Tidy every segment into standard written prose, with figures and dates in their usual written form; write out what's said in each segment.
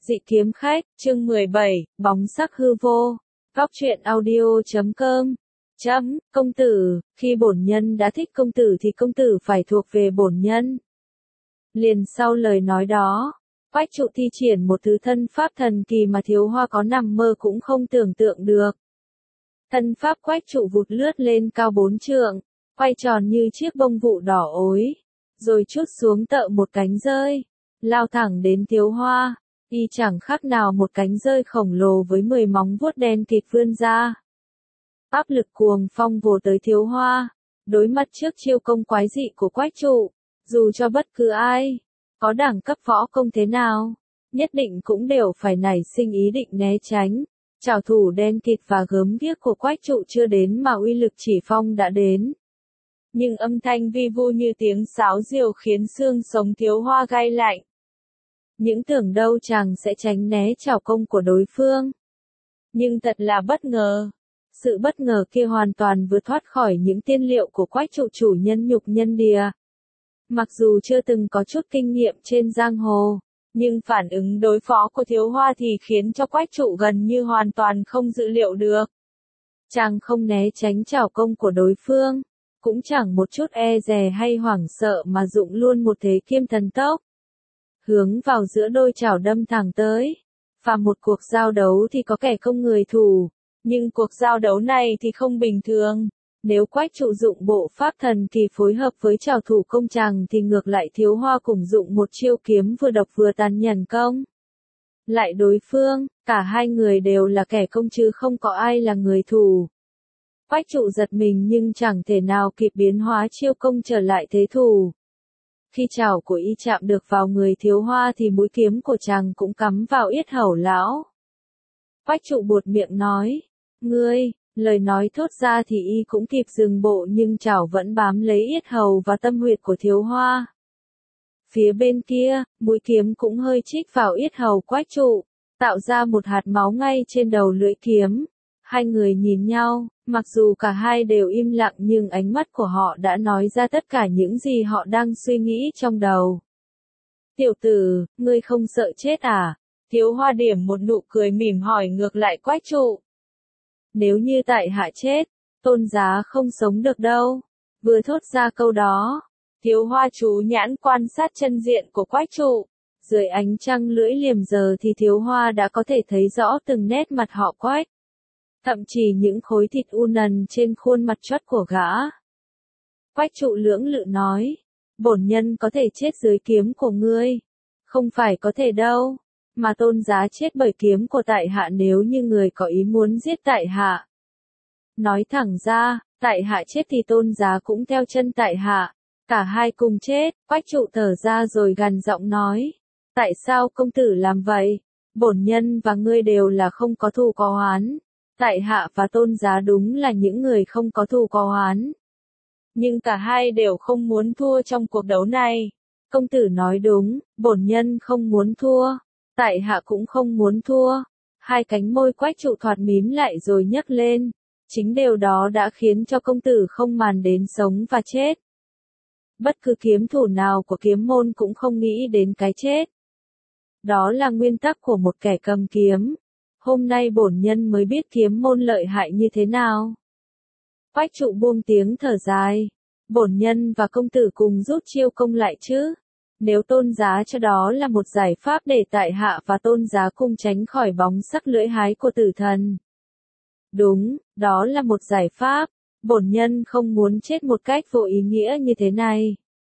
Dị kiếm khách, chương 17, bóng sắc hư vô. Góc truyện audio.com. Công tử, khi bổn nhân đã thích công tử thì công tử phải thuộc về bổn nhân. Liền sau lời nói đó, Quách Trụ thi triển một thứ thân pháp thần kỳ mà Thiếu Hoa có nằm mơ cũng không tưởng tượng được. Thân pháp Quách Trụ vụt lướt lên cao 4 trượng, quay tròn như chiếc bông vụ đỏ ối, rồi trút xuống tợ một cánh rơi, lao thẳng đến Thiếu Hoa. Y chẳng khác nào một cánh rơi khổng lồ với 10 móng vuốt đen kịt vươn ra. Áp lực cuồng phong vồ tới Thiếu Hoa, đối mặt trước chiêu công quái dị của Quách Trụ, dù cho bất cứ ai, có đẳng cấp võ công thế nào, nhất định cũng đều phải nảy sinh ý định né tránh. Trảo thủ đen kịt và gớm ghiếc của Quách Trụ chưa đến mà uy lực chỉ phong đã đến. Nhưng âm thanh vi vu như tiếng sáo diều khiến xương sống Thiếu Hoa gay lạnh. Những tưởng đâu chàng sẽ tránh né trảo công của đối phương. Nhưng thật là bất ngờ. Sự bất ngờ kia hoàn toàn vượt thoát khỏi những tiên liệu của Quách Trụ chủ nhân nhục nhân đìa. Mặc dù chưa từng có chút kinh nghiệm trên giang hồ, nhưng phản ứng đối phó của Thiếu Hoa thì khiến cho Quách Trụ gần như hoàn toàn không dự liệu được. Chàng không né tránh trảo công của đối phương, cũng chẳng một chút e dè hay hoảng sợ mà dụng luôn một thế kiếm thần tốc. Hướng vào giữa đôi chảo đâm thẳng tới. Phàm một cuộc giao đấu thì có kẻ công người thủ, nhưng cuộc giao đấu này thì không bình thường. Nếu Quách Trụ dụng bộ pháp thần kỳ phối hợp với trảo thủ công chàng thì ngược lại Thiếu Hoa cùng dụng một chiêu kiếm vừa độc vừa tàn nhẫn công. Lại đối phương, cả hai người đều là kẻ công chứ không có ai là người thủ. Quách Trụ giật mình nhưng chẳng thể nào kịp biến hóa chiêu công trở lại thế thủ. Khi chảo của y chạm được vào người Thiếu Hoa thì mũi kiếm của chàng cũng cắm vào yết hầu lão. Quách Trụ buột miệng nói, ngươi, lời nói thốt ra thì y cũng kịp dừng bộ nhưng chảo vẫn bám lấy yết hầu và tâm huyệt của Thiếu Hoa. Phía bên kia, mũi kiếm cũng hơi chích vào yết hầu Quách Trụ, tạo ra một hạt máu ngay trên đầu lưỡi kiếm. Hai người nhìn nhau, mặc dù cả hai đều im lặng nhưng ánh mắt của họ đã nói ra tất cả những gì họ đang suy nghĩ trong đầu. Tiểu tử, ngươi không sợ chết à? Thiếu Hoa điểm một nụ cười mỉm hỏi ngược lại Quách Trụ. Nếu như tại hạ chết, Tôn giá không sống được đâu. Vừa thốt ra câu đó, Thiếu Hoa chú nhãn quan sát chân diện của Quách Trụ. Dưới ánh trăng lưỡi liềm giờ thì Thiếu Hoa đã có thể thấy rõ từng nét mặt họ Quách. Thậm chí những khối thịt u nần trên khuôn mặt chót của gã. Quách Trụ lưỡng lự nói, bổn nhân có thể chết dưới kiếm của ngươi. Không phải có thể đâu, mà Tôn giá chết bởi kiếm của tại hạ nếu như người có ý muốn giết tại hạ. Nói thẳng ra, tại hạ chết thì Tôn giá cũng theo chân tại hạ. Cả hai cùng chết. Quách Trụ thở ra rồi gằn giọng nói, tại sao công tử làm vậy? Bổn nhân và ngươi đều là không có thù có oán. Tại hạ và Tôn giá đúng là những người không có thù có oán. Nhưng cả hai đều không muốn thua trong cuộc đấu này. Công tử nói đúng, bổn nhân không muốn thua. Tại hạ cũng không muốn thua. Hai cánh môi Quách Trụ thoạt mím lại rồi nhấc lên. Chính điều đó đã khiến cho công tử không màng đến sống và chết. Bất cứ kiếm thủ nào của kiếm môn cũng không nghĩ đến cái chết. Đó là nguyên tắc của một kẻ cầm kiếm. Hôm nay bổn nhân mới biết kiếm môn lợi hại như thế nào. Quách Trụ buông tiếng thở dài. Bổn nhân và công tử cùng rút chiêu công lại chứ. Nếu Tôn giá cho đó là một giải pháp để tại hạ và Tôn giá cùng tránh khỏi bóng sắc lưỡi hái của tử thần. Đúng, đó là một giải pháp. Bổn nhân không muốn chết một cách vô ý nghĩa như thế này.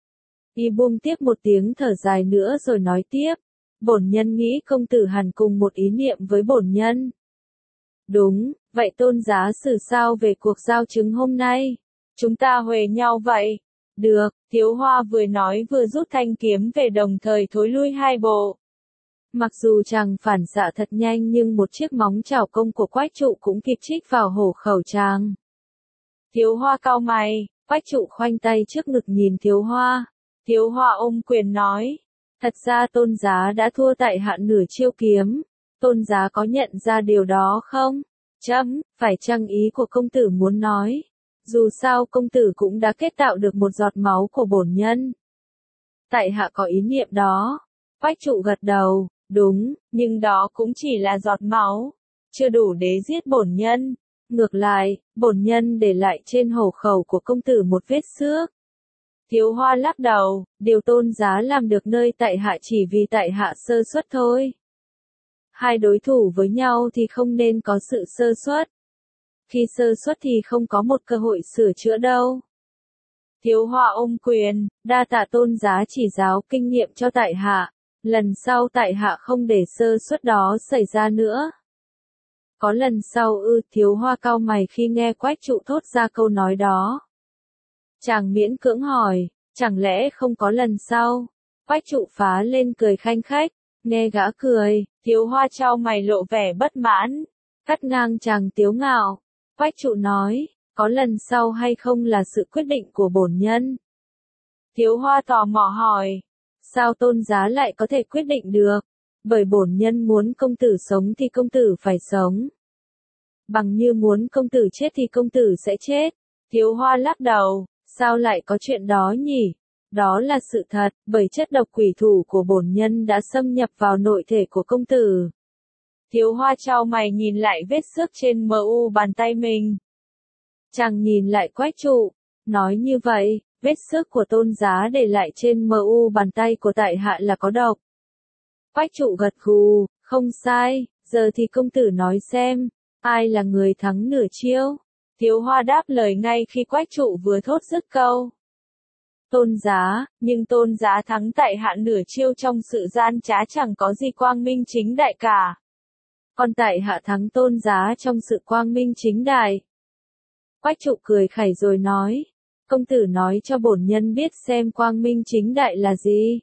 Y buông tiếp một tiếng thở dài nữa rồi nói tiếp. Bổn nhân nghĩ công tử hẳn cùng một ý niệm với bổn nhân. Đúng, vậy Tôn giá xử sao về cuộc giao chứng hôm nay? Chúng ta huề nhau vậy. Được, Thiếu Hoa vừa nói vừa rút thanh kiếm về đồng thời thối lui hai bộ. Mặc dù chàng phản xạ thật nhanh nhưng một chiếc móng chảo công của Quách Trụ cũng kịp chích vào hổ khẩu chàng. Thiếu Hoa cau mày, Quách Trụ khoanh tay trước ngực nhìn Thiếu Hoa. Thiếu Hoa ôm quyền nói. Thật ra Tôn giá đã thua tại hạ nửa chiêu kiếm. Tôn giá có nhận ra điều đó không? Phải chăng ý của công tử muốn nói? Dù sao công tử cũng đã kết tạo được một giọt máu của bổn nhân. Tại hạ có ý niệm đó. Quách Trụ gật đầu. Đúng, nhưng đó cũng chỉ là giọt máu, chưa đủ để giết bổn nhân. Ngược lại, bổn nhân để lại trên hổ khẩu của công tử một vết xước. Thiếu Hoa lắc đầu, điều tôn giá làm được nơi tại hạ chỉ vì tại hạ sơ suất thôi. Hai đối thủ với nhau thì không nên có sự sơ suất. Khi sơ suất thì không có một cơ hội sửa chữa đâu. Thiếu Hoa ôm quyền, đa tạ tôn giá chỉ giáo kinh nghiệm cho tại hạ. Lần sau tại hạ không để sơ suất đó xảy ra nữa. Có lần sau ư? Thiếu Hoa cau mày khi nghe Quách Trụ thốt ra câu nói đó. Chàng miễn cưỡng hỏi, chẳng lẽ không có lần sau? Quách Trụ phá lên cười khanh khách, nghe gã cười, Thiếu Hoa chau mày lộ vẻ bất mãn, cắt ngang chàng tiếu ngạo. Quách Trụ nói, có lần sau hay không là sự quyết định của bổn nhân. Thiếu Hoa tò mò hỏi, sao tôn giá lại có thể quyết định được? Bởi bổn nhân muốn công tử sống thì công tử phải sống. Bằng như muốn công tử chết thì công tử sẽ chết. Thiếu Hoa lắc đầu, sao lại có chuyện đó nhỉ? Đó là sự thật, bởi chất độc quỷ thủ của bổn nhân đã xâm nhập vào nội thể của công tử. Thiếu Hoa chau mày nhìn lại vết xước trên mu bàn tay mình. Chàng nhìn lại Quách Trụ, nói như vậy, vết xước của tôn giá để lại trên mu bàn tay của tại hạ là có độc. Quách Trụ gật gù, không sai, giờ thì công tử nói xem, ai là người thắng nửa chiêu? Thiếu Hoa đáp lời ngay khi Quách Trụ vừa thốt dứt câu. Tôn giá, nhưng tôn giá thắng tại hạ nửa chiêu trong sự gian trá chẳng có gì quang minh chính đại cả. Còn tại hạ thắng tôn giá trong sự quang minh chính đại. Quách Trụ cười khẩy rồi nói, công tử nói cho bổn nhân biết xem quang minh chính đại là gì.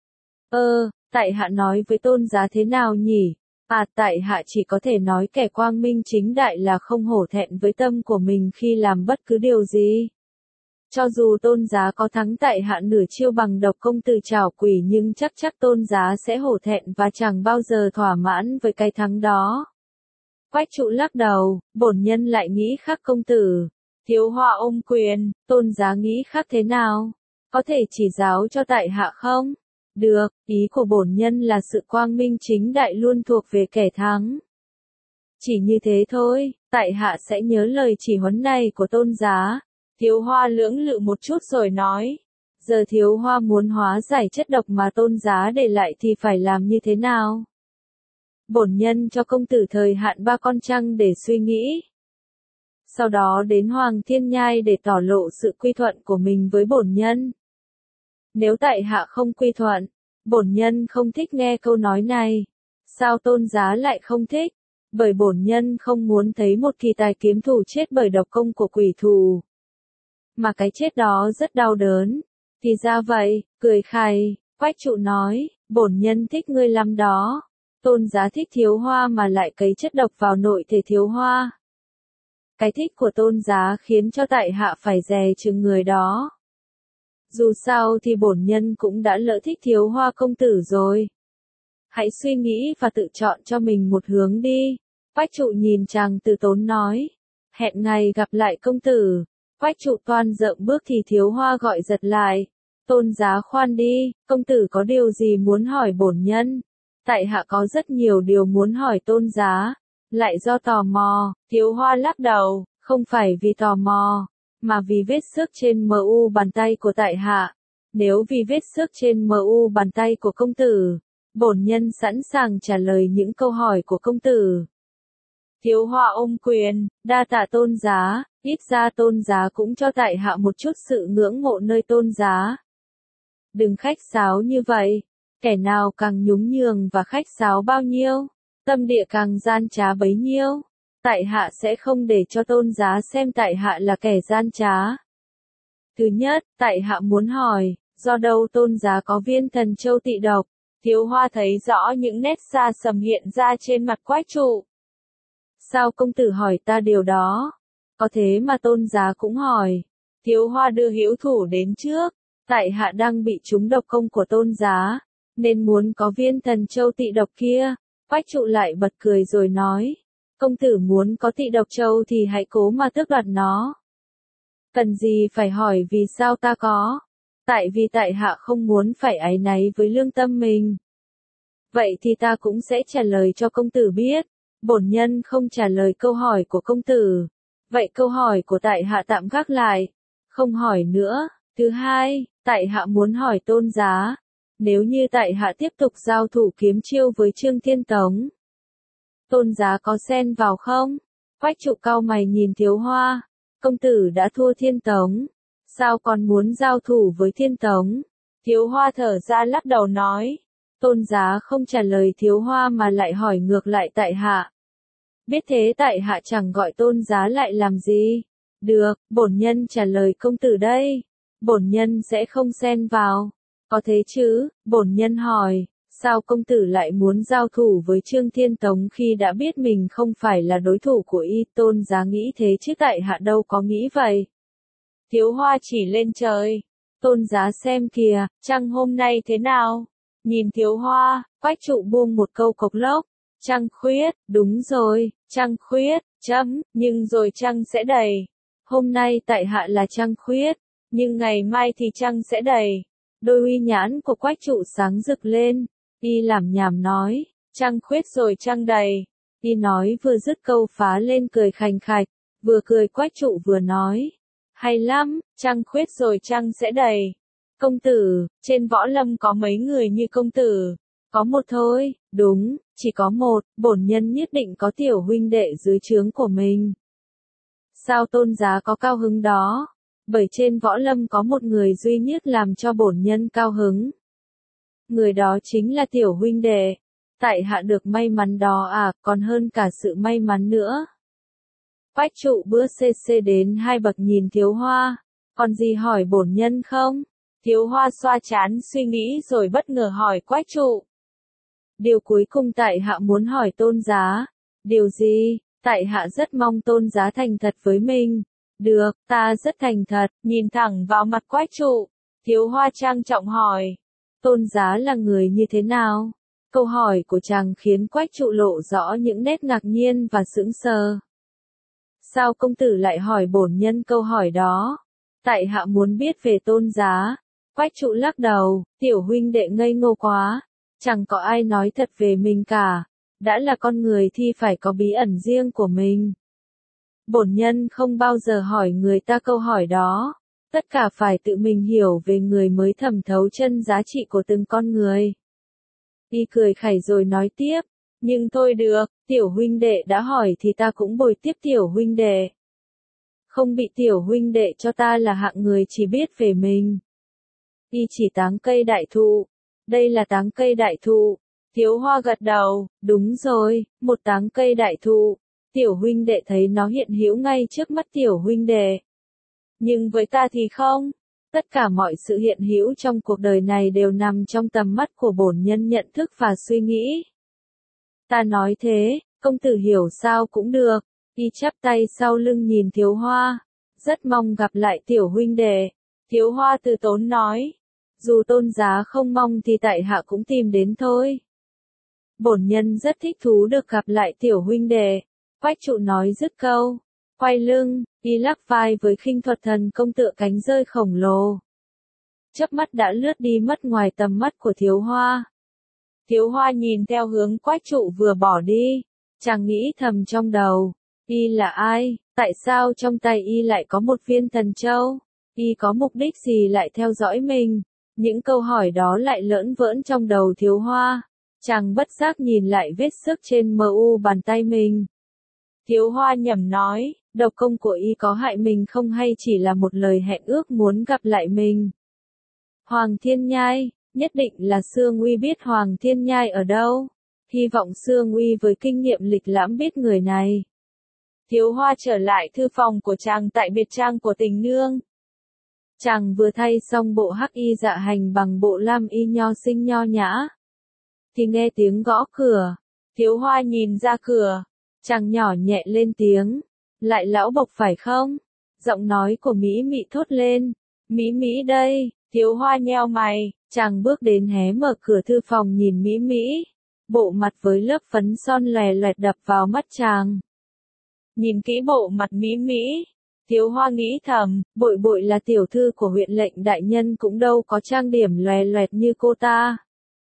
Tại hạ nói với tôn giá thế nào nhỉ? Tại hạ chỉ có thể nói kẻ quang minh chính đại là không hổ thẹn với tâm của mình khi làm bất cứ điều gì. Cho dù tôn giá có thắng tại hạ nửa chiêu bằng độc công từ trảo quỷ nhưng chắc tôn giá sẽ hổ thẹn và chẳng bao giờ thỏa mãn với cái thắng đó. Quách Trụ lắc đầu, bổn nhân lại nghĩ khác công tử. Thiếu Hoa ôm quyền, tôn giá nghĩ khác thế nào? Có thể chỉ giáo cho tại hạ không? Được, ý của bổn nhân là sự quang minh chính đại luôn thuộc về kẻ thắng. Chỉ như thế thôi, tại hạ sẽ nhớ lời chỉ huấn này của tôn giá. Thiếu Hoa lưỡng lự một chút rồi nói. Giờ Thiếu Hoa muốn hóa giải chất độc mà tôn giá để lại thì phải làm như thế nào? Bổn nhân cho công tử thời hạn 3 con trăng để suy nghĩ. Sau đó đến Hoàng Thiên Nhai để tỏ lộ sự quy thuận của mình với bổn nhân. Nếu tại hạ không quy thuận, bổn nhân không thích nghe câu nói này. Sao tôn giá lại không thích? Bởi bổn nhân không muốn thấy một kỳ tài kiếm thủ chết bởi độc công của quỷ thù. Mà cái chết đó rất đau đớn. Thì ra vậy, cười khẩy, Quách Trụ nói, bổn nhân thích ngươi lắm đó. Tôn giá thích Thiếu Hoa mà lại cấy chất độc vào nội thể Thiếu Hoa. Cái thích của tôn giá khiến cho tại hạ phải dè chừng người đó. Dù sao thì bổn nhân cũng đã lỡ thích Thiếu Hoa công tử rồi. Hãy suy nghĩ và tự chọn cho mình một hướng đi. Quách Trụ nhìn chàng từ tốn nói. Hẹn ngày gặp lại công tử. Quách Trụ toan dậm bước thì Thiếu Hoa gọi giật lại. Tôn giá khoan đi, công tử có điều gì muốn hỏi bổn nhân? Tại hạ có rất nhiều điều muốn hỏi tôn giá. Lại do tò mò, Thiếu Hoa lắc đầu, không phải vì tò mò, mà vì vết xước trên mu bàn tay của tại hạ. Nếu vì vết xước trên mu bàn tay của công tử, bổn nhân sẵn sàng trả lời những câu hỏi của công tử. Thiếu Hoa ôm quyền, đa tạ tôn giá, ít ra tôn giá cũng cho tại hạ một chút sự ngưỡng mộ nơi tôn giá. Đừng khách sáo như vậy, kẻ nào càng nhún nhường và khách sáo bao nhiêu, tâm địa càng gian trá bấy nhiêu. Tại hạ sẽ không để cho tôn giá xem tại hạ là kẻ gian trá. Thứ nhất, tại hạ muốn hỏi, do đâu tôn giá có viên thần châu tị độc? Thiếu Hoa thấy rõ những nét xa sầm hiện ra trên mặt Quách Trụ. Sao công tử hỏi ta điều đó? Có thế mà tôn giá cũng hỏi. Thiếu Hoa đưa hữu thủ đến trước. Tại hạ đang bị trúng độc công của tôn giá, nên muốn có viên thần châu tị độc kia. Quách Trụ lại bật cười rồi nói. Công tử muốn có tị độc châu thì hãy cố mà tước đoạt nó. Cần gì phải hỏi vì sao ta có? Tại vì tại hạ không muốn phải áy náy với lương tâm mình. Vậy thì ta cũng sẽ trả lời cho công tử biết. Bổn nhân không trả lời câu hỏi của công tử. Vậy câu hỏi của tại hạ tạm gác lại. Không hỏi nữa. Thứ hai, tại hạ muốn hỏi Tôn giá. Nếu như tại hạ tiếp tục giao thủ kiếm chiêu với Trương Thiên Tống, Tôn giá có xen vào không? Quách trụ cau mày nhìn Thiếu Hoa. Công tử đã thua Thiên Tống. Sao còn muốn giao thủ với Thiên Tống? Thiếu Hoa thở ra lắc đầu nói. Tôn giá không trả lời Thiếu Hoa mà lại hỏi ngược lại tại hạ. Biết thế tại hạ chẳng gọi Tôn giá lại làm gì? Được, bổn nhân trả lời công tử đây. Bổn nhân sẽ không xen vào. Có thế chứ? Bổn nhân hỏi. Sao công tử lại muốn giao thủ với Trương Thiên Tống khi đã biết mình không phải là đối thủ của y? Tôn giá nghĩ thế chứ tại hạ đâu có nghĩ vậy. Thiếu Hoa chỉ lên trời. Tôn giá xem kìa, trăng hôm nay thế nào? Nhìn Thiếu Hoa, Quách trụ buông một câu cộc lốc. Trăng khuyết, đúng rồi, trăng khuyết, nhưng rồi trăng sẽ đầy. Hôm nay tại hạ là trăng khuyết, nhưng ngày mai thì trăng sẽ đầy. Đôi uy nhãn của Quách trụ sáng rực lên. Y làm nhảm nói, trăng khuyết rồi trăng đầy. Y nói vừa dứt câu phá lên cười khành khạch, vừa cười Quách trụ vừa nói. Hay lắm, trăng khuyết rồi trăng sẽ đầy. Công tử, trên võ lâm có mấy người như công tử? Có một thôi, đúng, chỉ có một, bổn nhân nhất định có tiểu huynh đệ dưới trướng của mình. Sao Tôn giá có cao hứng đó? Bởi trên võ lâm có một người duy nhất làm cho bổn nhân cao hứng. Người đó chính là tiểu huynh đệ. Tại hạ được may mắn đó à, còn hơn cả sự may mắn nữa. Quách trụ bữa cc đến hai bậc nhìn Thiếu Hoa. Còn gì hỏi bổn nhân không? Thiếu Hoa xoa trán suy nghĩ rồi bất ngờ hỏi Quách trụ. Điều cuối cùng tại hạ muốn hỏi Tôn giá. Điều gì? Tại hạ rất mong Tôn giá thành thật với mình. Được, ta rất thành thật, nhìn thẳng vào mặt Quách trụ. Thiếu Hoa trang trọng hỏi. Tôn giá là người như thế nào? Câu hỏi của chàng khiến Quách trụ lộ rõ những nét ngạc nhiên và sững sờ. Sao công tử lại hỏi bổn nhân câu hỏi đó? Tại hạ muốn biết về Tôn giá. Quách trụ lắc đầu, tiểu huynh đệ ngây ngô quá. Chẳng có ai nói thật về mình cả. Đã là con người thì phải có bí ẩn riêng của mình. Bổn nhân không bao giờ hỏi người ta câu hỏi đó. Tất cả phải tự mình hiểu về người mới thẩm thấu chân giá trị của từng con người. Y cười khẩy rồi nói tiếp. Nhưng thôi được, tiểu huynh đệ đã hỏi thì ta cũng bồi tiếp tiểu huynh đệ. Không bị tiểu huynh đệ cho ta là hạng người chỉ biết về mình. Y chỉ táng cây đại thụ. Đây là táng cây đại thụ. Thiếu Hoa gật đầu, đúng rồi, một táng cây đại thụ. Tiểu huynh đệ thấy nó hiện hữu ngay trước mắt tiểu huynh đệ. Nhưng với ta thì không. Tất cả mọi sự hiện hữu trong cuộc đời này đều nằm trong tầm mắt của bổn nhân nhận thức và suy nghĩ. Ta nói thế, công tử hiểu sao cũng được. Y chắp tay sau lưng nhìn Thiếu Hoa. Rất mong gặp lại tiểu huynh đệ. Thiếu Hoa từ tốn nói. Dù Tôn giá không mong thì tại hạ cũng tìm đến thôi. Bổn nhân rất thích thú được gặp lại tiểu huynh đệ. Quách trụ nói dứt câu. Quay lưng, y lắc vai với khinh thuật thần công tựa cánh rơi khổng lồ. Chớp mắt đã lướt đi mất ngoài tầm mắt của Thiếu Hoa. Thiếu Hoa nhìn theo hướng Quách trụ vừa bỏ đi. Chàng nghĩ thầm trong đầu. Y là ai? Tại sao trong tay y lại có một viên thần châu? Y có mục đích gì lại theo dõi mình? Những câu hỏi đó lại lởn vởn trong đầu Thiếu Hoa. Chàng bất giác nhìn lại vết xước trên mu bàn tay mình. Thiếu Hoa nhẩm nói, độc công của y có hại mình không hay chỉ là một lời hẹn ước muốn gặp lại mình? Hoàng Thiên Nhai, nhất định là Sương Uy biết Hoàng Thiên Nhai ở đâu. Hy vọng Sương Uy với kinh nghiệm lịch lãm biết người này. Thiếu Hoa trở lại thư phòng của chàng tại biệt trang của Tình Nương. Chàng vừa thay xong bộ hắc y dạ hành bằng bộ lam y nho xinh nho nhã. Thì nghe tiếng gõ cửa. Thiếu Hoa nhìn ra cửa. Chàng nhỏ nhẹ lên tiếng. Lại lão Bộc phải không? Giọng nói của Mỹ Mị thốt lên. Mỹ Mỹ đây. Thiếu Hoa nheo mày. Chàng bước đến hé mở cửa thư phòng nhìn Mỹ Mỹ. Bộ mặt với lớp phấn son lòe loẹt đập vào mắt chàng. Nhìn kỹ bộ mặt Mỹ Mỹ. Thiếu Hoa nghĩ thầm, Bội Bội là tiểu thư của huyện lệnh đại nhân cũng đâu có trang điểm lòe loẹt như cô ta.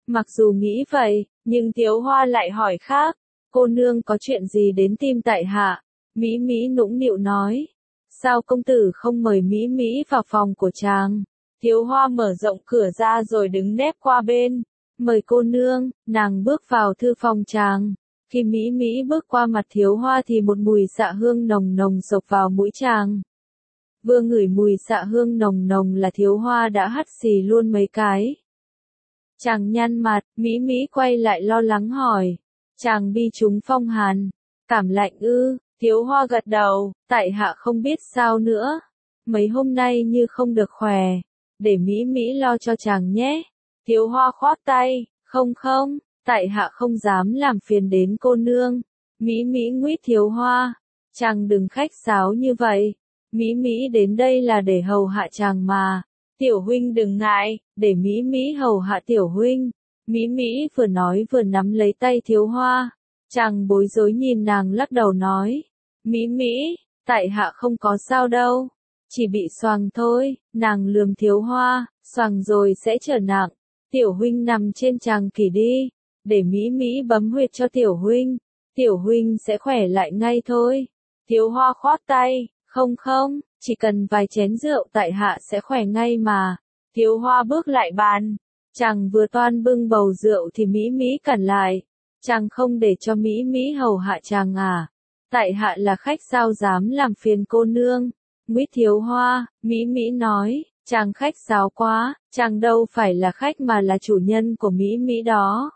Mặc dù nghĩ vậy, nhưng Thiếu Hoa lại hỏi khác, cô nương có chuyện gì đến tìm tại hạ? Mỹ Mỹ nũng nịu nói, sao công tử không mời Mỹ Mỹ vào phòng của chàng? Thiếu Hoa mở rộng cửa ra rồi đứng nép qua bên, mời cô nương. Nàng bước vào thư phòng chàng. Khi Mỹ Mỹ bước qua mặt Thiếu Hoa thì một mùi xạ hương nồng nồng xộc vào mũi chàng. Vừa ngửi mùi xạ hương nồng nồng là Thiếu Hoa đã hắt xì luôn mấy cái. Chàng nhăn mặt, Mỹ Mỹ quay lại lo lắng hỏi, chàng bị trúng phong hàn, cảm lạnh ư? Thiếu Hoa gật đầu, tại hạ không biết sao nữa. Mấy hôm nay như không được khỏe, để Mỹ Mỹ lo cho chàng nhé. Thiếu Hoa khoát tay, không, tại hạ không dám làm phiền đến cô nương. Mỹ Mỹ nguýt Thiếu Hoa, chàng đừng khách sáo như vậy. Mỹ Mỹ đến đây là để hầu hạ chàng mà. Tiểu huynh đừng ngại, để Mỹ Mỹ hầu hạ tiểu huynh. Mỹ Mỹ vừa nói vừa nắm lấy tay Thiếu Hoa. Chàng bối rối nhìn nàng lắc đầu nói, Mỹ Mỹ, tại hạ không có sao đâu, chỉ bị xoàng thôi. Nàng lườm Thiếu Hoa, xoàng rồi sẽ trở nặng. Tiểu huynh nằm trên chàng kỷ đi, để Mỹ Mỹ bấm huyệt cho tiểu huynh sẽ khỏe lại ngay thôi. Thiếu Hoa khoát tay, không, chỉ cần vài chén rượu tại hạ sẽ khỏe ngay mà. Thiếu Hoa bước lại bàn, chàng vừa toan bưng bầu rượu thì Mỹ Mỹ cản lại, chàng không để cho Mỹ Mỹ hầu hạ chàng à? Tại hạ là khách sao dám làm phiền cô nương. Nguýt Thiếu Hoa, Mỹ Mỹ nói, chàng khách sáo quá, chàng đâu phải là khách mà là chủ nhân của Mỹ Mỹ đó.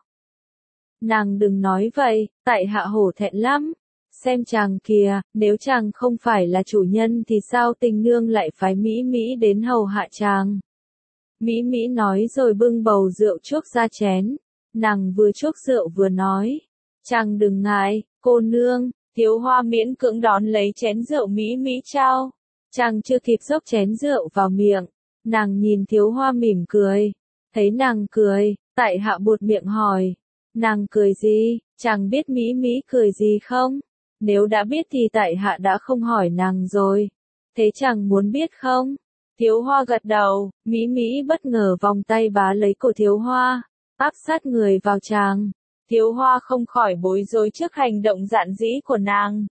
Nàng đừng nói vậy, tại hạ hổ thẹn lắm. Xem chàng kìa, nếu chàng không phải là chủ nhân thì sao tình nương lại phái Mỹ Mỹ đến hầu hạ chàng? Mỹ Mỹ nói rồi bưng bầu rượu chuốc ra chén. Nàng vừa chuốc rượu vừa nói, chàng đừng ngại, cô nương. Thiếu Hoa miễn cưỡng đón lấy chén rượu Mỹ Mỹ trao. Chàng chưa kịp xốc chén rượu vào miệng, nàng nhìn Thiếu Hoa mỉm cười. Thấy nàng cười, tại hạ buột miệng hỏi, nàng cười gì? Chàng biết Mỹ Mỹ cười gì không? Nếu đã biết thì tại hạ đã không hỏi nàng rồi. Thế chàng muốn biết không? Thiếu Hoa gật đầu, Mỹ Mỹ bất ngờ vòng tay bá lấy cổ Thiếu Hoa, áp sát người vào chàng. Thiếu Hoa không khỏi bối rối trước hành động dạn dĩ của nàng.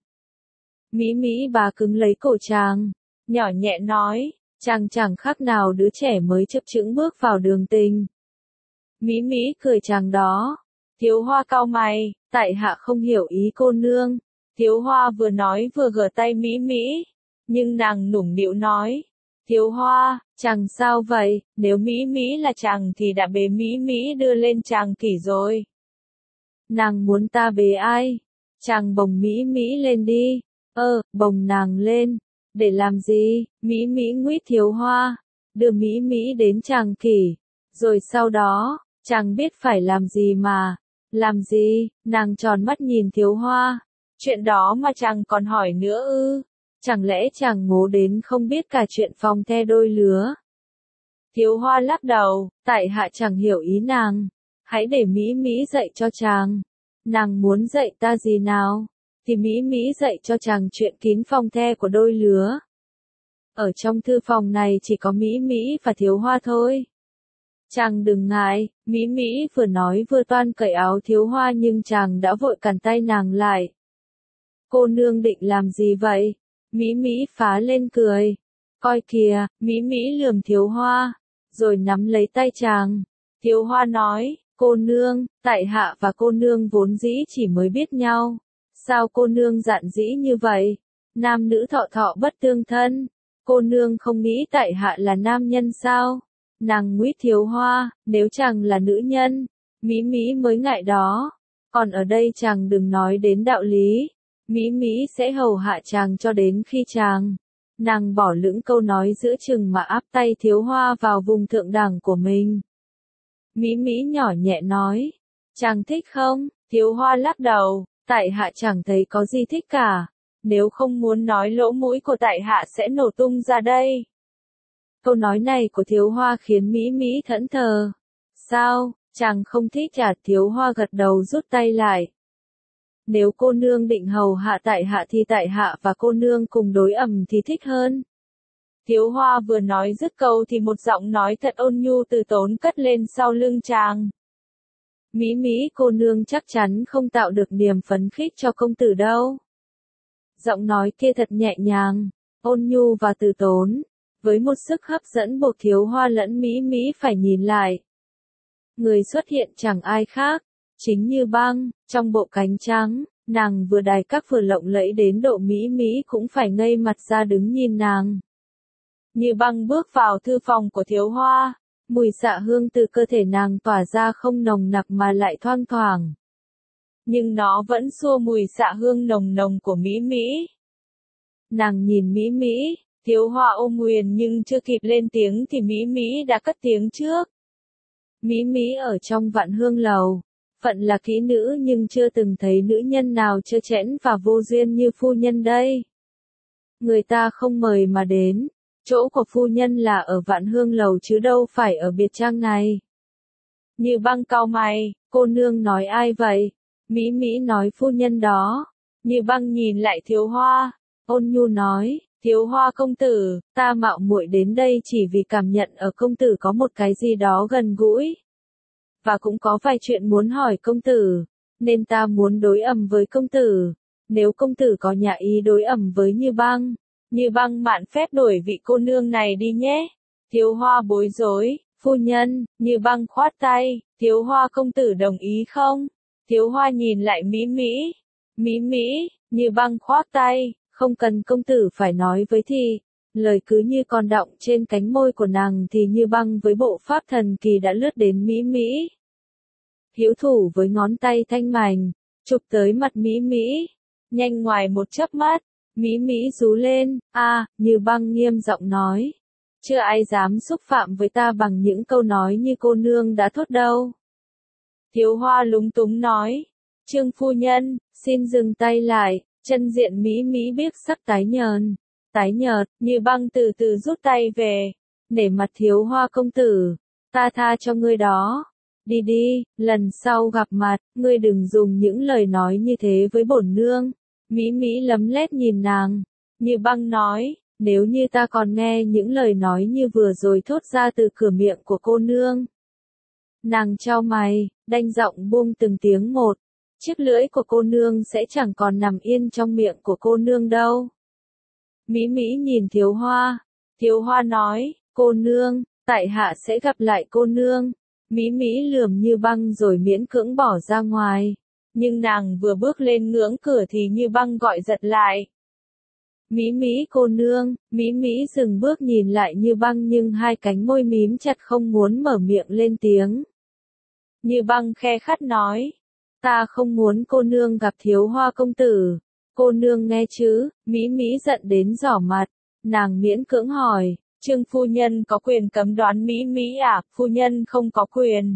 Mỹ Mỹ bá cứng lấy cổ chàng, nhỏ nhẹ nói, chàng chẳng khác nào đứa trẻ mới chập chững bước vào đường tình. Mỹ Mỹ cười chàng đó. Thiếu Hoa cau mày, tại hạ không hiểu ý cô nương. Thiếu Hoa vừa nói vừa gỡ tay Mỹ Mỹ, nhưng nàng nũng nịu nói, Thiếu Hoa, chàng sao vậy? Nếu Mỹ Mỹ là chàng thì đã bế Mỹ Mỹ đưa lên chàng kỷ rồi. Nàng muốn ta bế ai? Chàng bồng Mỹ Mỹ lên đi. Bồng nàng lên. Để làm gì? Mỹ Mỹ nguýt Thiếu Hoa, đưa Mỹ Mỹ đến chàng kỷ. Rồi sau đó, chàng biết phải làm gì mà. Làm gì? Nàng tròn mắt nhìn Thiếu Hoa. Chuyện đó mà chàng còn hỏi nữa ư? Chẳng lẽ chàng ngố đến không biết cả chuyện phòng the đôi lứa? Thiếu Hoa lắc đầu, tại hạ chẳng hiểu ý nàng. Hãy để Mỹ Mỹ dạy cho chàng. Nàng muốn dạy ta gì nào? Thì Mỹ Mỹ dạy cho chàng chuyện kín phòng the của đôi lứa. Ở trong thư phòng này chỉ có Mỹ Mỹ và Thiếu Hoa thôi. Chàng đừng ngại. Mỹ Mỹ vừa nói vừa toan cởi áo Thiếu Hoa nhưng chàng đã vội cản tay nàng lại. Cô nương định làm gì vậy? Mỹ Mỹ phá lên cười. Coi kìa, Mỹ Mỹ lườm Thiếu Hoa, rồi nắm lấy tay chàng. Thiếu Hoa nói, cô nương, tại hạ và cô nương vốn dĩ chỉ mới biết nhau. Sao cô nương dạn dĩ như vậy? Nam nữ thọ thọ bất tương thân. Cô nương không nghĩ tại hạ là nam nhân sao? Nàng nguýt Thiếu Hoa, nếu chàng là nữ nhân, Mỹ Mỹ mới ngại đó. Còn ở đây chàng đừng nói đến đạo lý. Mỹ Mỹ sẽ hầu hạ chàng cho đến khi chàng. Nàng bỏ lửng câu nói giữa chừng mà áp tay Thiếu Hoa vào vùng thượng đẳng của mình. Mỹ Mỹ nhỏ nhẹ nói, chàng thích không? Thiếu Hoa lắc đầu, tại hạ chẳng thấy có gì thích cả. Nếu không muốn nói lỗ mũi của tại hạ sẽ nổ tung ra đây. Câu nói này của Thiếu Hoa khiến Mỹ Mỹ thẫn thờ. Sao, chàng không thích à? Thiếu Hoa gật đầu rút tay lại. Nếu cô nương định hầu hạ tại hạ thì tại hạ và cô nương cùng đối ẩm thì thích hơn. Thiếu Hoa vừa nói dứt câu thì một giọng nói thật ôn nhu từ tốn cất lên sau lưng chàng. Mỹ Mỹ cô nương chắc chắn không tạo được niềm phấn khích cho công tử đâu. Giọng nói kia thật nhẹ nhàng, ôn nhu và từ tốn, với một sức hấp dẫn buộc Thiếu Hoa lẫn Mỹ Mỹ phải nhìn lại. Người xuất hiện chẳng ai khác, chính Như Băng, trong bộ cánh trắng, nàng vừa đài các vừa lộng lẫy đến độ Mỹ Mỹ cũng phải ngây mặt ra đứng nhìn nàng. Như Băng bước vào thư phòng của Thiếu Hoa, mùi xạ hương từ cơ thể nàng tỏa ra không nồng nặc mà lại thoang thoảng. Nhưng nó vẫn xua mùi xạ hương nồng nồng của Mỹ Mỹ. Nàng nhìn Mỹ Mỹ, Thiếu Hoa ôm quyền nhưng chưa kịp lên tiếng thì Mỹ Mỹ đã cất tiếng trước. Mỹ Mỹ ở trong Vạn Hương Lầu, phận là kỹ nữ nhưng chưa từng thấy nữ nhân nào trơ trẽn và vô duyên như phu nhân đây. Người ta không mời mà đến, chỗ của phu nhân là ở Vạn Hương Lầu chứ đâu phải ở biệt trang này. Như Băng cau mày, cô nương nói ai vậy? Mỹ Mỹ nói phu nhân đó. Như Băng nhìn lại Thiếu Hoa, ôn nhu nói, Thiếu Hoa công tử, ta mạo muội đến đây chỉ vì cảm nhận ở công tử có một cái gì đó gần gũi. Và cũng có vài chuyện muốn hỏi công tử, nên ta muốn đối ẩm với công tử. Nếu công tử có nhà ý đối ẩm với Như Băng, Như Băng mạn phép đổi vị cô nương này đi nhé. Thiếu Hoa bối rối, phu nhân, Như Băng khoát tay, Thiếu Hoa công tử đồng ý không? Thiếu Hoa nhìn lại Mỹ Mỹ. Mỹ Mỹ, Như Băng khoát tay, không cần công tử phải nói với thì. Lời cứ như còn đọng trên cánh môi của nàng thì Như Băng với bộ pháp thần kỳ đã lướt đến Mỹ Mỹ. Hữu thủ với ngón tay thanh mảnh, chụp tới mặt Mỹ Mỹ. Nhanh ngoài một chớp mắt, Mỹ Mỹ rú lên, Như Băng nghiêm giọng nói. Chưa ai dám xúc phạm với ta bằng những câu nói như cô nương đã thốt đâu. Thiếu Hoa lúng túng nói, Trương phu nhân, xin dừng tay lại, chân diện Mỹ Mỹ biếc sắc tái nhợt, Như Băng từ từ rút tay về, nể mặt Thiếu Hoa công tử, ta tha cho ngươi đó. Đi đi, lần sau gặp mặt, ngươi đừng dùng những lời nói như thế với bổn nương. Mỹ Mỹ lấm lét nhìn nàng. Như Băng nói, nếu như ta còn nghe những lời nói như vừa rồi thốt ra từ cửa miệng của cô nương. Nàng chau mày, đanh giọng buông từng tiếng một. Chiếc lưỡi của cô nương sẽ chẳng còn nằm yên trong miệng của cô nương đâu. Mỹ Mỹ nhìn Thiếu Hoa. Thiếu Hoa nói, cô nương, tại hạ sẽ gặp lại cô nương. Mỹ Mỹ lườm Như Băng rồi miễn cưỡng bỏ ra ngoài. Nhưng nàng vừa bước lên ngưỡng cửa thì Như Băng gọi giật lại. Mỹ Mỹ cô nương, Mỹ Mỹ dừng bước nhìn lại Như Băng nhưng hai cánh môi mím chặt không muốn mở miệng lên tiếng. Như Băng khe khắt nói, ta không muốn cô nương gặp Thiếu Hoa công tử. Cô nương nghe chứ? Mỹ Mỹ giận đến đỏ mặt, nàng miễn cưỡng hỏi, Trương phu nhân có quyền cấm đoán Mỹ Mỹ à? Phu nhân không có quyền.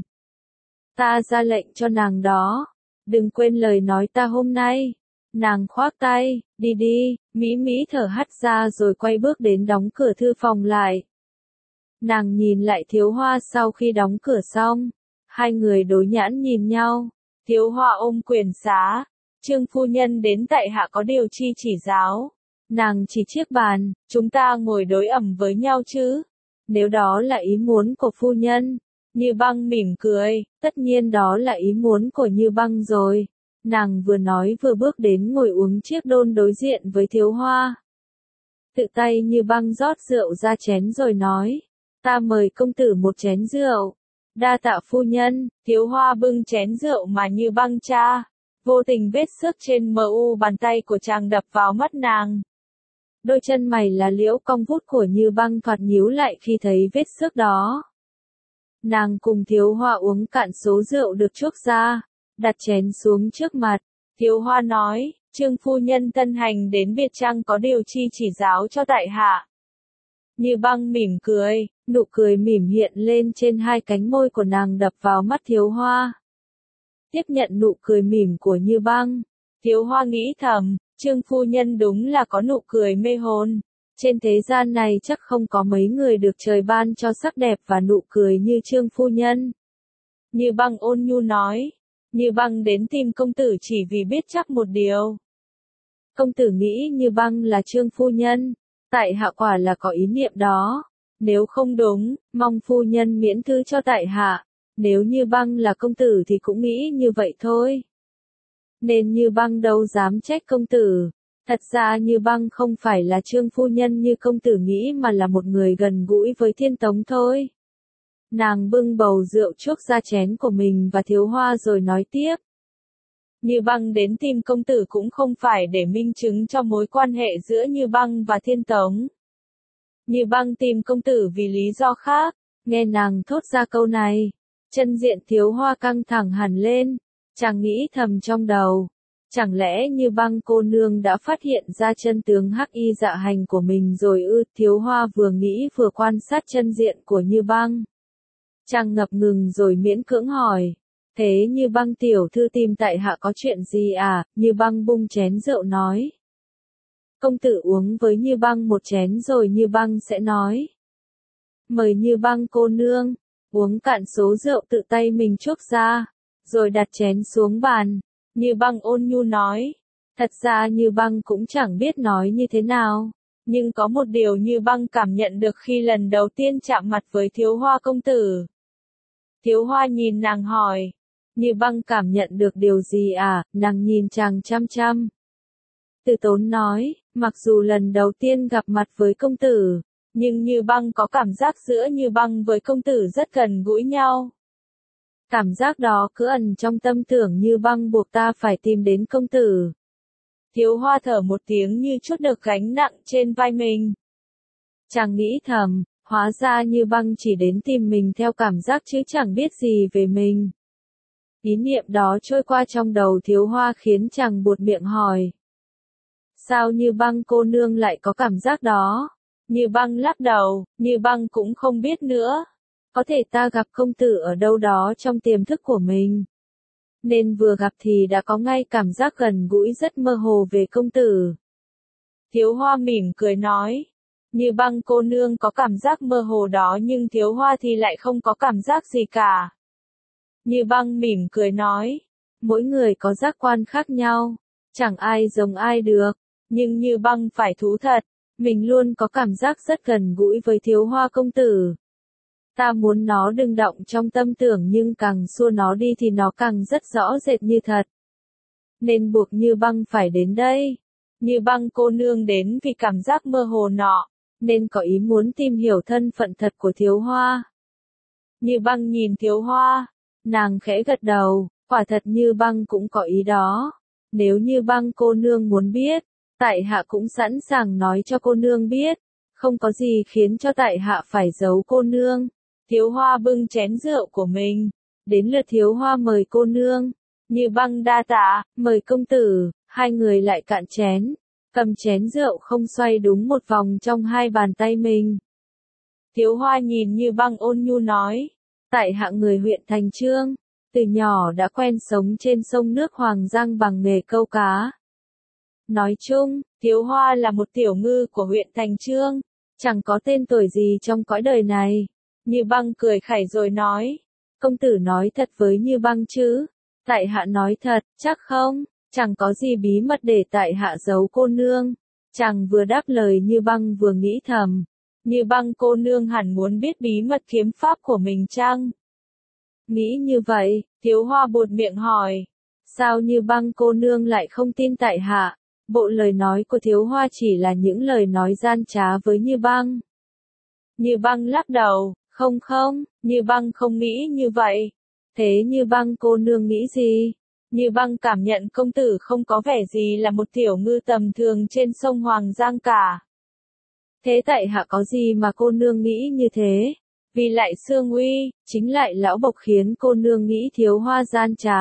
Ta ra lệnh cho nàng đó. Đừng quên lời nói ta hôm nay. Nàng khoác tay, đi đi, Mỹ Mỹ thở hắt ra rồi quay bước đến đóng cửa thư phòng lại. Nàng nhìn lại Thiếu Hoa sau khi đóng cửa xong. Hai người đối nhãn nhìn nhau. Thiếu Hoa ôm quyền xá. Trương phu nhân đến tại hạ có điều chi chỉ giáo. Nàng chỉ chiếc bàn, chúng ta ngồi đối ẩm với nhau chứ. Nếu đó là ý muốn của phu nhân. Như Băng mỉm cười, tất nhiên đó là ý muốn của Như Băng rồi. Nàng vừa nói vừa bước đến ngồi uống chiếc đôn đối diện với Thiếu Hoa. Tự tay Như Băng rót rượu ra chén rồi nói, ta mời công tử một chén rượu. Đa tạ phu nhân. Thiếu Hoa bưng chén rượu mà Như Băng cha. Vô tình vết xước trên mu bàn tay của chàng đập vào mắt nàng. Đôi chân mày là liễu cong vút của Như Băng thoạt nhíu lại khi thấy vết xước đó. Nàng cùng Thiếu Hoa uống cạn số rượu được chuốc ra, đặt chén xuống trước mặt. Thiếu Hoa nói, Trương phu nhân tân hành đến biệt trang có điều chi chỉ giáo cho tại hạ. Như Băng mỉm cười, nụ cười mỉm hiện lên trên hai cánh môi của nàng đập vào mắt Thiếu Hoa. Tiếp nhận nụ cười mỉm của Như Băng, Thiếu Hoa nghĩ thầm, Trương phu nhân đúng là có nụ cười mê hồn. Trên thế gian này chắc không có mấy người được trời ban cho sắc đẹp và nụ cười như Trương phu nhân. Như Băng ôn nhu nói, Như Băng đến tìm công tử chỉ vì biết chắc một điều. Công tử nghĩ Như Băng là Trương phu nhân, tại hạ quả là có ý niệm đó. Nếu không đúng, mong phu nhân miễn thứ cho tại hạ. Nếu Như Băng là công tử thì cũng nghĩ như vậy thôi. Nên Như Băng đâu dám trách công tử. Thật ra Như Băng không phải là Trương phu nhân như công tử nghĩ mà là một người gần gũi với Thiên Tống thôi. Nàng bưng bầu rượu chuốc ra chén của mình và Thiếu Hoa rồi nói tiếp. Như Băng đến tìm công tử cũng không phải để minh chứng cho mối quan hệ giữa Như Băng và Thiên Tống. Như Băng tìm công tử vì lý do khác. Nghe nàng thốt ra câu này, chân diện Thiếu Hoa căng thẳng hẳn lên. Chàng nghĩ thầm trong đầu. Chẳng lẽ Như Băng cô nương đã phát hiện ra chân tướng hắc y dạ hành của mình rồi ư? Thiếu Hoa vừa nghĩ vừa quan sát chân diện của Như Băng. Chàng ngập ngừng rồi miễn cưỡng hỏi. Thế Như Băng tiểu thư tìm tại hạ có chuyện gì à? Như Băng bung chén rượu nói. Công tử uống với Như Băng một chén rồi Như Băng sẽ nói. Mời Như Băng cô nương. Uống cạn số rượu tự tay mình chuốc ra. Rồi đặt chén xuống bàn. Như Băng ôn nhu nói. Thật ra Như Băng cũng chẳng biết nói như thế nào. Nhưng có một điều Như Băng cảm nhận được khi lần đầu tiên chạm mặt với Thiếu Hoa công tử. Thiếu Hoa nhìn nàng hỏi. Như Băng cảm nhận được điều gì à? Nàng nhìn chàng chăm chăm. Từ Tốn nói, mặc dù lần đầu tiên gặp mặt với công tử, nhưng Như Băng có cảm giác giữa Như Băng với công tử rất gần gũi nhau. Cảm giác đó cứ ẩn trong tâm tưởng Như Băng buộc ta phải tìm đến công tử. Thiếu Hoa thở một tiếng như trút được gánh nặng trên vai mình. Chàng nghĩ thầm, hóa ra Như Băng chỉ đến tìm mình theo cảm giác chứ chẳng biết gì về mình. Ý niệm đó trôi qua trong đầu Thiếu Hoa khiến chàng buột miệng hỏi. Sao Như Băng cô nương lại có cảm giác đó? Như Băng lắc đầu, Như Băng cũng không biết nữa. Có thể ta gặp công tử ở đâu đó trong tiềm thức của mình. Nên vừa gặp thì đã có ngay cảm giác gần gũi rất mơ hồ về công tử. Thiếu Hoa mỉm cười nói. Như Băng cô nương có cảm giác mơ hồ đó nhưng Thiếu Hoa thì lại không có cảm giác gì cả. Như Băng mỉm cười nói. Mỗi người có giác quan khác nhau. Chẳng ai giống ai được. Nhưng Như Băng phải thú thật. Mình luôn có cảm giác rất gần gũi với Thiếu Hoa công tử. Ta muốn nó đừng động trong tâm tưởng nhưng càng xua nó đi thì nó càng rất rõ rệt như thật. Nên buộc Như Băng phải đến đây. Như Băng cô nương đến vì cảm giác mơ hồ nọ, nên có ý muốn tìm hiểu thân phận thật của Thiếu Hoa. Như Băng nhìn Thiếu Hoa, nàng khẽ gật đầu, quả thật Như Băng cũng có ý đó. Nếu Như Băng cô nương muốn biết, tại hạ cũng sẵn sàng nói cho cô nương biết. Không có gì khiến cho tại hạ phải giấu cô nương. Thiếu Hoa bưng chén rượu của mình. Đến lượt Thiếu Hoa mời cô nương. Như Băng đa tạ, mời công tử. Hai người lại cạn chén. Cầm chén rượu không xoay đúng một vòng trong hai bàn tay mình. Thiếu Hoa nhìn Như Băng ôn nhu nói. Tại hạ người huyện Thành Chương. Từ nhỏ đã quen sống trên sông nước Hoàng Giang bằng nghề câu cá. Nói chung, Thiếu Hoa là một tiểu ngư của huyện Thành Chương. Chẳng có tên tuổi gì trong cõi đời này. Như Băng cười khẩy rồi nói. Công tử nói thật với Như Băng chứ? Tại hạ nói thật, chắc không? Chẳng có gì bí mật để tại hạ giấu cô nương. Chàng vừa đáp lời Như Băng vừa nghĩ thầm. Như Băng cô nương hẳn muốn biết bí mật kiếm pháp của mình chăng? Nghĩ như vậy, Thiếu Hoa buột miệng hỏi. Sao Như Băng cô nương lại không tin tại hạ? Bộ lời nói của Thiếu Hoa chỉ là những lời nói gian trá với Như Băng. Như Băng lắc đầu, không, Như Băng không nghĩ như vậy. Thế Như Băng cô nương nghĩ gì? Như Băng cảm nhận công tử không có vẻ gì là một tiểu ngư tầm thường trên sông Hoàng Giang cả. Thế tại hạ có gì mà cô nương nghĩ như thế? Vì lại Sương Uy, chính lại lão bộc khiến cô nương nghĩ Thiếu Hoa gian trá.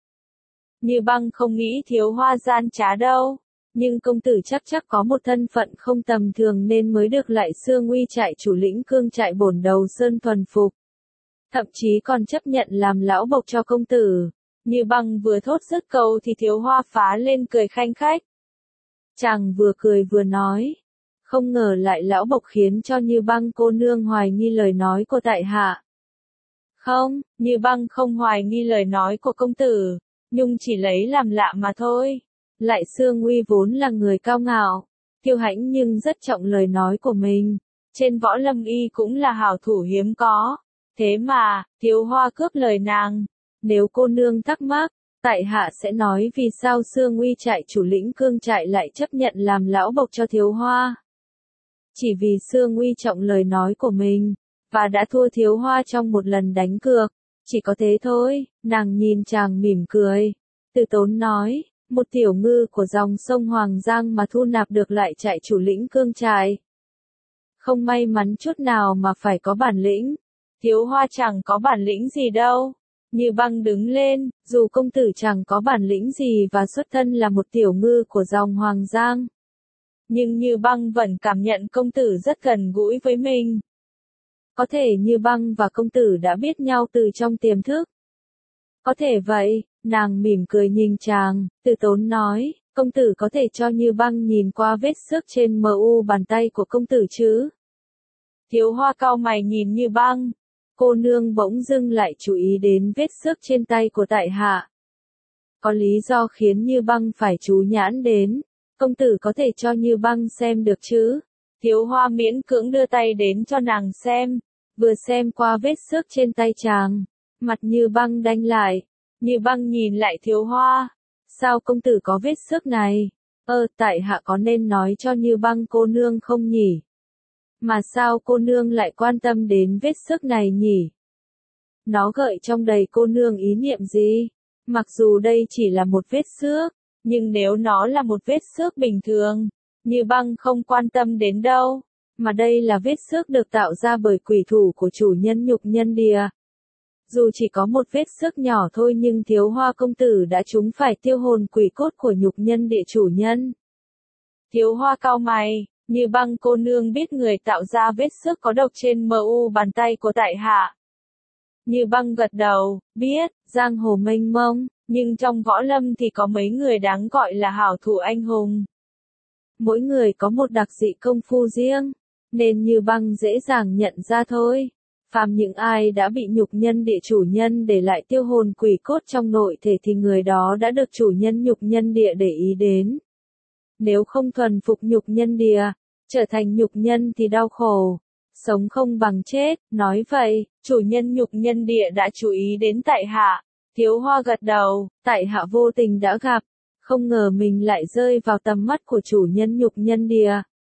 Như Băng không nghĩ Thiếu Hoa gian trá đâu. Nhưng công tử chắc có một thân phận không tầm thường nên mới được lại Sương Uy trại chủ lĩnh cương trại bổn đầu sơn thuần phục. Thậm chí còn chấp nhận làm lão bộc cho công tử. Như Băng vừa thốt dứt câu thì Thiếu Hoa phá lên cười khanh khách. Chàng vừa cười vừa nói. Không ngờ lại lão bộc khiến cho Như Băng cô nương hoài nghi lời nói của tại hạ. Không, Như Băng không hoài nghi lời nói của công tử. Nhung chỉ lấy làm lạ mà thôi. Lại Sương Uy vốn là người cao ngạo, kiêu hãnh nhưng rất trọng lời nói của mình. Trên võ lâm y cũng là hảo thủ hiếm có. Thế mà, Thiếu Hoa cướp lời nàng. Nếu cô nương thắc mắc, tại hạ sẽ nói vì sao Sương Uy trại chủ lĩnh Cương trại lại chấp nhận làm lão bộc cho Thiếu Hoa. Chỉ vì Sương Uy trọng lời nói của mình, và đã thua Thiếu Hoa trong một lần đánh cược. Chỉ có thế thôi, nàng nhìn chàng mỉm cười. Từ Tốn nói, một tiểu ngư của dòng sông Hoàng Giang mà thu nạp được lại trại chủ lĩnh Cương trại. Không may mắn chút nào mà phải có bản lĩnh. Thiếu Hoa chẳng có bản lĩnh gì đâu. Như Băng đứng lên, dù công tử chẳng có bản lĩnh gì và xuất thân là một tiểu ngư của dòng Hoàng Giang. Nhưng Như Băng vẫn cảm nhận công tử rất gần gũi với mình. Có thể Như Băng và công tử đã biết nhau từ trong tiềm thức. Có thể vậy, nàng mỉm cười nhìn chàng, Từ Tốn nói, công tử có thể cho Như Băng nhìn qua vết xước trên mu bàn tay của công tử chứ? Thiếu Hoa cau mày nhìn Như Băng. Cô nương bỗng dưng lại chú ý đến vết xước trên tay của tại hạ. Có lý do khiến Như Băng phải chú nhãn đến. Công tử có thể cho Như Băng xem được chứ? Thiếu Hoa miễn cưỡng đưa tay đến cho nàng xem. Vừa xem qua vết xước trên tay chàng, mặt Như Băng đanh lại. Như Băng nhìn lại Thiếu Hoa. Sao công tử có vết xước này? Tại hạ có nên nói cho Như Băng cô nương không nhỉ? Mà sao cô nương lại quan tâm đến vết xước này nhỉ? Nó gợi trong đầy cô nương ý niệm gì? Mặc dù đây chỉ là một vết xước, nhưng nếu nó là một vết xước bình thường, Như Băng không quan tâm đến đâu. Mà đây là vết xước được tạo ra bởi quỷ thủ của chủ nhân Nhục Nhân Địa. Dù chỉ có một vết xước nhỏ thôi nhưng Thiếu Hoa công tử đã trúng phải tiêu hồn quỷ cốt của Nhục Nhân Địa chủ nhân. Thiếu Hoa cau mày, Như Băng cô nương biết người tạo ra vết xước có độc trên mu bàn tay của tại hạ. Như Băng gật đầu, biết, giang hồ mênh mông, nhưng trong võ lâm thì có mấy người đáng gọi là hảo thủ anh hùng. Mỗi người có một đặc dị công phu riêng, nên Như Băng dễ dàng nhận ra thôi. Phàm những ai đã bị Nhục Nhân Địa chủ nhân để lại tiêu hồn quỷ cốt trong nội thể thì người đó đã được chủ nhân Nhục Nhân Địa để ý đến. Nếu không thuần phục Nhục Nhân Địa, trở thành nhục nhân thì đau khổ, sống không bằng chết. Nói vậy, chủ nhân Nhục Nhân Địa đã chú ý đến tại hạ. Thiếu Hoa gật đầu, tại hạ vô tình đã gặp, không ngờ mình lại rơi vào tầm mắt của chủ nhân Nhục Nhân Địa.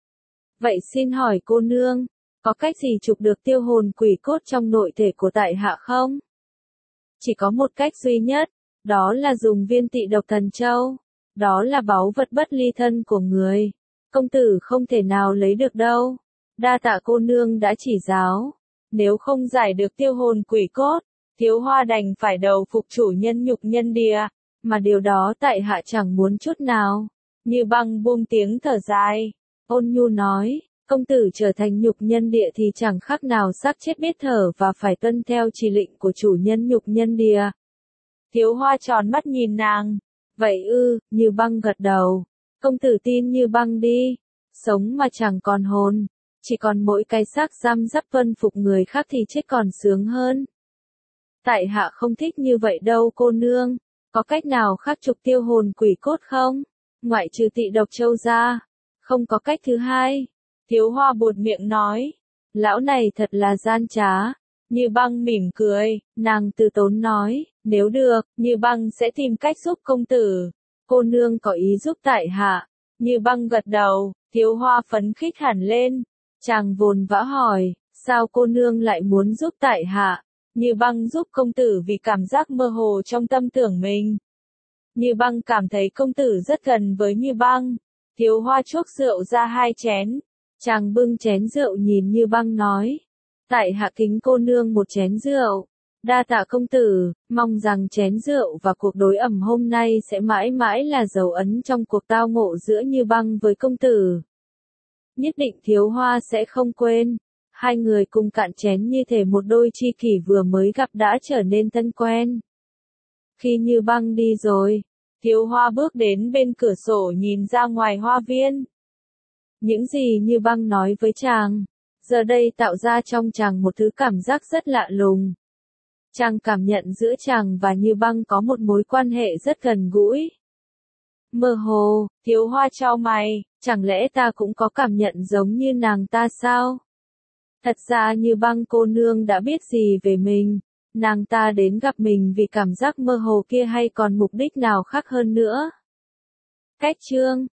Vậy xin hỏi cô nương, có cách gì chụp được tiêu hồn quỷ cốt trong nội thể của tại hạ không? Chỉ có một cách duy nhất, đó là dùng viên Tị Độc Thần Châu. Đó là báu vật bất ly thân của người. Công tử không thể nào lấy được đâu. Đa tạ cô nương đã chỉ giáo. Nếu không giải được tiêu hồn quỷ cốt, Thiếu Hoa đành phải đầu phục chủ nhân Nhục Nhân Địa. Mà điều đó tại hạ chẳng muốn chút nào. Như Băng buông tiếng thở dài. Ôn nhu nói, công tử trở thành Nhục Nhân Địa thì chẳng khác nào xác chết biết thở và phải tuân theo chỉ lệnh của chủ nhân Nhục Nhân Địa. Thiếu Hoa tròn mắt nhìn nàng. Vậy Như Băng gật đầu. Công tử tin Như Băng đi. Sống mà chẳng còn hồn, chỉ còn mỗi cái xác giam giáp tuân phục người khác thì chết còn sướng hơn. Tại hạ không thích như vậy đâu cô nương. Có cách nào khác trục tiêu hồn quỷ cốt không? Ngoại trừ Tị Độc Châu ra, không có cách thứ hai. Thiếu Hoa buột miệng nói. Lão này thật là gian trá. Như Băng mỉm cười, nàng Từ Tốn nói, nếu được, Như Băng sẽ tìm cách giúp công tử. Cô nương có ý giúp tại hạ. Như Băng gật đầu, Thiếu Hoa phấn khích hẳn lên. Chàng vồn vã hỏi, sao cô nương lại muốn giúp tại hạ? Như Băng giúp công tử vì cảm giác mơ hồ trong tâm tưởng mình. Như Băng cảm thấy công tử rất gần với Như Băng. Thiếu Hoa chuốc rượu ra 2 chén. Chàng bưng chén rượu nhìn Như Băng nói. Tại hạ kính cô nương một chén rượu. Đa tạ công tử, mong rằng chén rượu và cuộc đối ẩm hôm nay sẽ mãi mãi là dấu ấn trong cuộc tao ngộ giữa Như Băng với công tử. Nhất định Thiếu Hoa sẽ không quên. Hai người cùng cạn chén như thể một đôi tri kỷ vừa mới gặp đã trở nên thân quen. Khi Như Băng đi rồi, Thiếu Hoa bước đến bên cửa sổ nhìn ra ngoài hoa viên. Những gì Như Băng nói với chàng, giờ đây tạo ra trong chàng một thứ cảm giác rất lạ lùng. Chàng cảm nhận giữa chàng và Như Băng có một mối quan hệ rất gần gũi. Mơ hồ, Thiếu Hoa chau mày, chẳng lẽ ta cũng có cảm nhận giống như nàng ta sao? Thật ra Như Băng cô nương đã biết gì về mình, nàng ta đến gặp mình vì cảm giác mơ hồ kia hay còn mục đích nào khác hơn nữa? Cách chương